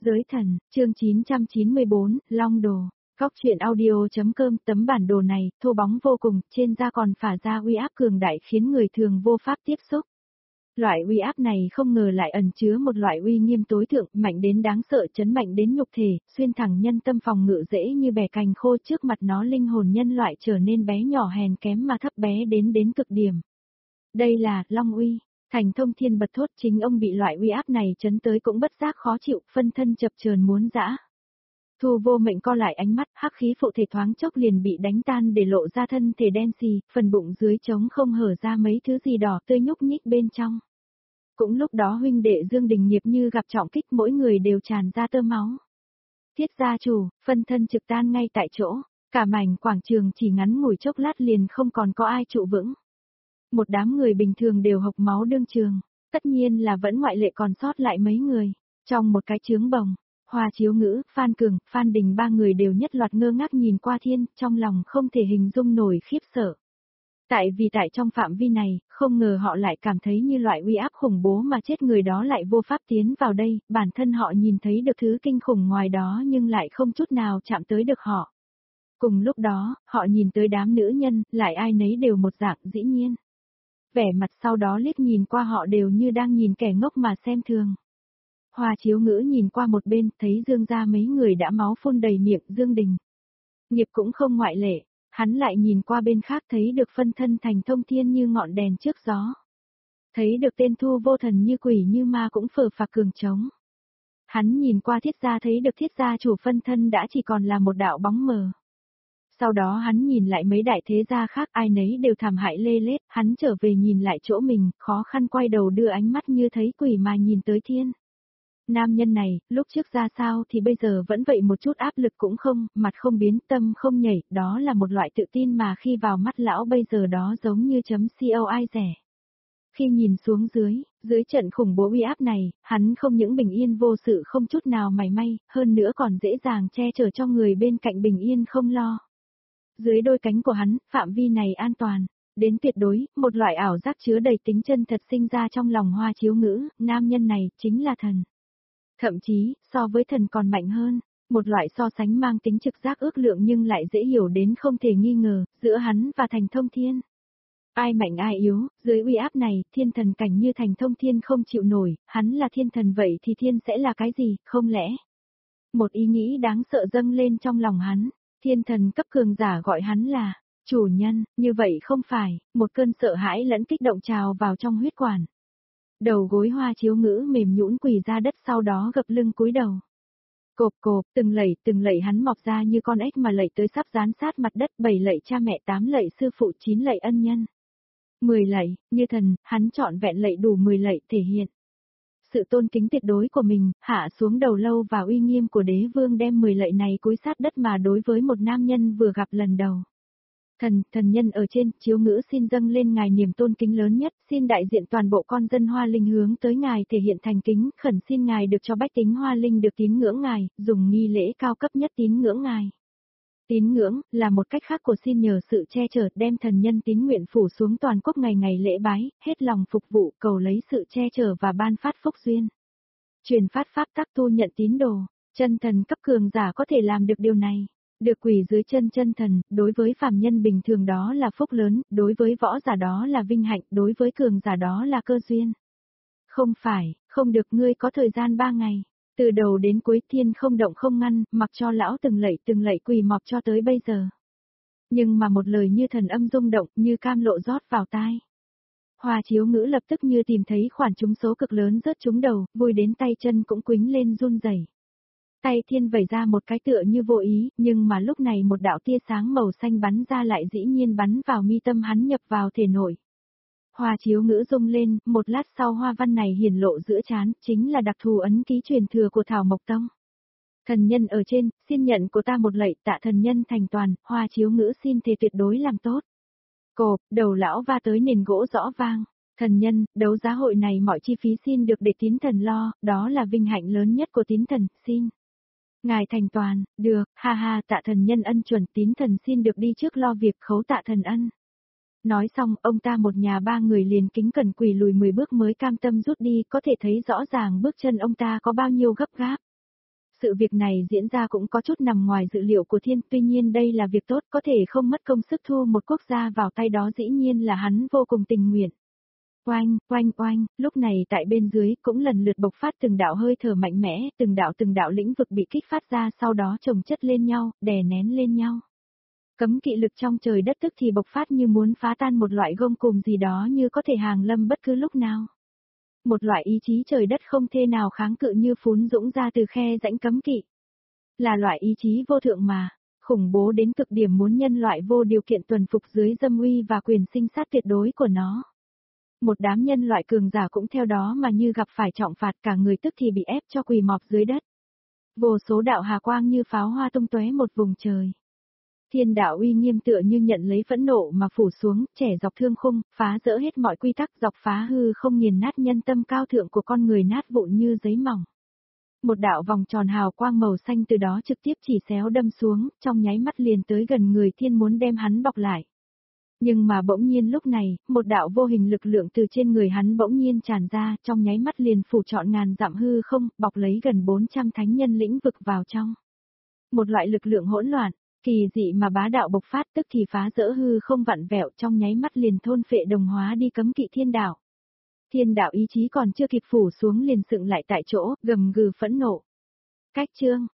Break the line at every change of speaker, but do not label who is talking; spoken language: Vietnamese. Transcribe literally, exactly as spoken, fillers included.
Giới thần, chương chín trăm chín mươi bốn, Long Đồ. Góc truyện audio.com. Tấm bản đồ này, thô bóng vô cùng, trên da còn phả ra uy áp cường đại khiến người thường vô pháp tiếp xúc. Loại uy áp này không ngờ lại ẩn chứa một loại uy nghiêm tối thượng, mạnh đến đáng sợ, chấn mạnh đến nhục thể, xuyên thẳng nhân tâm, phòng ngự dễ như bẻ cành khô, trước mặt nó linh hồn nhân loại trở nên bé nhỏ hèn kém mà thấp bé đến đến cực điểm. Đây là Long uy. Thành Thông Thiên bật thốt, chính ông bị loại uy áp này chấn tới cũng bất giác khó chịu, phân thân chập chờn muốn dã. Thu Vô Mệnh co lại ánh mắt, hắc khí phụ thể thoáng chốc liền bị đánh tan để lộ ra thân thể đen xì, phần bụng dưới trống không hở ra mấy thứ gì đỏ tươi nhúc nhích bên trong. Cũng lúc đó huynh đệ Dương Đình Nghiệp như gặp trọng kích, mỗi người đều tràn ra tơ máu. Thiết gia chủ, phân thân trực tan ngay tại chỗ, cả mảnh quảng trường chỉ ngắn ngủi chốc lát liền không còn có ai trụ vững. Một đám người bình thường đều hộc máu đương trường, tất nhiên là vẫn ngoại lệ còn sót lại mấy người. Trong một cái chướng bồng, Hoa Chiếu Ngữ, Phan Cường, Phan Đình ba người đều nhất loạt ngơ ngác nhìn qua thiên, trong lòng không thể hình dung nổi khiếp sợ. Tại vì tại trong phạm vi này, không ngờ họ lại cảm thấy như loại uy áp khủng bố mà chết người đó lại vô pháp tiến vào đây, bản thân họ nhìn thấy được thứ kinh khủng ngoài đó nhưng lại không chút nào chạm tới được họ. Cùng lúc đó, họ nhìn tới đám nữ nhân, lại ai nấy đều một dạng dĩ nhiên. Vẻ mặt sau đó liếc nhìn qua họ đều như đang nhìn kẻ ngốc mà xem thường. Hoa Chiếu Ngữ nhìn qua một bên, thấy Dương gia mấy người đã máu phun đầy miệng, Dương Đình Nghiệp cũng không ngoại lệ, hắn lại nhìn qua bên khác thấy được phân thân Thành Thông Thiên như ngọn đèn trước gió. Thấy được tên Thu Vô Thần như quỷ như ma cũng phờ phạc cường trống. Hắn nhìn qua Thiết gia thấy được Thiết gia chủ phân thân đã chỉ còn là một đạo bóng mờ. Sau đó hắn nhìn lại mấy đại thế gia khác, ai nấy đều thảm hại lê lết, hắn trở về nhìn lại chỗ mình, khó khăn quay đầu đưa ánh mắt như thấy quỷ mà nhìn tới thiên. Nam nhân này, lúc trước ra sao thì bây giờ vẫn vậy, một chút áp lực cũng không, mặt không biến, tâm không nhảy, đó là một loại tự tin mà khi vào mắt lão bây giờ đó giống như chấm co ai rẻ. Khi nhìn xuống dưới, dưới trận khủng bố uy áp này, hắn không những bình yên vô sự không chút nào mảy may, hơn nữa còn dễ dàng che chở cho người bên cạnh bình yên không lo. Dưới đôi cánh của hắn, phạm vi này an toàn, đến tuyệt đối, một loại ảo giác chứa đầy tính chân thật sinh ra trong lòng Hoa Chiếu Ngữ, nam nhân này, chính là thần. Thậm chí, so với thần còn mạnh hơn, một loại so sánh mang tính trực giác ước lượng nhưng lại dễ hiểu đến không thể nghi ngờ, giữa hắn và Thành Thông Thiên. Ai mạnh ai yếu, dưới uy áp này, thiên thần cảnh như Thành Thông Thiên không chịu nổi, hắn là thiên thần vậy thì thiên sẽ là cái gì, không lẽ? Một ý nghĩ đáng sợ dâng lên trong lòng hắn. Thiên thần cấp cường giả gọi hắn là chủ nhân, như vậy không phải, một cơn sợ hãi lẫn kích động trào vào trong huyết quản. Đầu gối Hoa Chiếu Ngữ mềm nhũn quỳ ra đất, sau đó gập lưng cúi đầu. Cộp cộp, từng lạy từng lạy hắn mọc ra như con ếch mà lạy tới sắp dán sát mặt đất, bảy lạy cha mẹ, tám lạy sư phụ, chín lạy ân nhân. Mười lạy, như thần, hắn trọn vẹn lạy đủ mười lạy thể hiện sự tôn kính tuyệt đối của mình, hạ xuống đầu lâu và uy nghiêm của đế vương, đem mười lạy này cúi sát đất mà đối với một nam nhân vừa gặp lần đầu. Thần, thần nhân ở trên, Chiếu Ngữ xin dâng lên ngài niềm tôn kính lớn nhất, xin đại diện toàn bộ con dân Hoa Linh hướng tới ngài thể hiện thành kính, khẩn xin ngài được cho bách tính Hoa Linh được tín ngưỡng ngài, dùng nghi lễ cao cấp nhất tín ngưỡng ngài. Tín ngưỡng, là một cách khác của xin nhờ sự che chở, đem thần nhân tín nguyện phủ xuống toàn quốc ngày ngày lễ bái, hết lòng phục vụ, cầu lấy sự che chở và ban phát phúc duyên. Truyền phát pháp tắc tu nhận tín đồ, chân thần cấp cường giả có thể làm được điều này. Được quỳ dưới chân chân thần, đối với phàm nhân bình thường đó là phúc lớn, đối với võ giả đó là vinh hạnh, đối với cường giả đó là cơ duyên. Không phải, không được, ngươi có thời gian ba ngày. Từ đầu đến cuối thiên không động không ngăn, mặc cho lão từng lạy từng lạy quỳ mọp cho tới bây giờ. Nhưng mà một lời như thần âm rung động, như cam lộ rót vào tai. Hoa Chiếu Ngữ lập tức như tìm thấy khoản trúng số cực lớn rớt trúng đầu, vui đến tay chân cũng quĩnh lên run rẩy. Tay thiên vẩy ra một cái tựa như vô ý, nhưng mà lúc này một đạo tia sáng màu xanh bắn ra lại dĩ nhiên bắn vào mi tâm hắn, nhập vào thể nội. Hoa Chiếu Ngữ rung lên, một lát sau hoa văn này hiển lộ giữa trán, chính là đặc thù ấn ký truyền thừa của Thảo Mộc Tông. Thần nhân ở trên, xin nhận của ta một lạy, tạ thần nhân thành toàn, Hoa Chiếu Ngữ xin thề tuyệt đối làm tốt. Cộp, đầu lão va tới nền gỗ rõ vang. Thần nhân, đấu giá hội này mọi chi phí xin được để tín thần lo, đó là vinh hạnh lớn nhất của tín thần, xin. Ngài thành toàn, được, ha ha, tạ thần nhân ân chuẩn, tín thần xin được đi trước lo việc, khấu tạ thần ân. Nói xong, ông ta một nhà ba người liền kính cẩn quỳ lùi mười bước mới cam tâm rút đi, có thể thấy rõ ràng bước chân ông ta có bao nhiêu gấp gáp. Sự việc này diễn ra cũng có chút nằm ngoài dự liệu của thiên, tuy nhiên đây là việc tốt, có thể không mất công sức thu một quốc gia vào tay đó dĩ nhiên là hắn vô cùng tình nguyện. Oanh, oanh oanh, lúc này tại bên dưới cũng lần lượt bộc phát từng đạo hơi thở mạnh mẽ, từng đạo từng đạo lĩnh vực bị kích phát ra sau đó chồng chất lên nhau, đè nén lên nhau. Cấm kỵ lực trong trời đất tức thì bộc phát như muốn phá tan một loại gông cùm gì đó như có thể hàng lâm bất cứ lúc nào. Một loại ý chí trời đất không thể nào kháng cự như phún dũng ra từ khe rãnh cấm kỵ. Là loại ý chí vô thượng mà, khủng bố đến cực điểm muốn nhân loại vô điều kiện tuần phục dưới dâm uy và quyền sinh sát tuyệt đối của nó. Một đám nhân loại cường giả cũng theo đó mà như gặp phải trọng phạt, cả người tức thì bị ép cho quỳ mọp dưới đất. Vô số đạo hà quang như pháo hoa tung tóe một vùng trời. Thiên đạo uy nghiêm tựa như nhận lấy phẫn nộ mà phủ xuống, trẻ dọc thương khung, phá rỡ hết mọi quy tắc, dọc phá hư không, nghiền nát nhân tâm cao thượng của con người, nát vụn như giấy mỏng. Một đạo vòng tròn hào quang màu xanh từ đó trực tiếp chỉ xéo đâm xuống, trong nháy mắt liền tới gần người thiên muốn đem hắn bọc lại. Nhưng mà bỗng nhiên lúc này, một đạo vô hình lực lượng từ trên người hắn bỗng nhiên tràn ra, trong nháy mắt liền phủ trọn ngàn dặm hư không, bọc lấy gần bốn trăm thánh nhân lĩnh vực vào trong. Một loại lực lượng hỗn loạn, kỳ dị mà bá đạo bộc phát, tức thì phá rỡ hư không vặn vẹo, trong nháy mắt liền thôn phệ đồng hóa đi cấm kỵ thiên đạo. Thiên đạo ý chí còn chưa kịp phủ xuống liền sựng lại tại chỗ, gầm gừ phẫn nộ. Cách chương,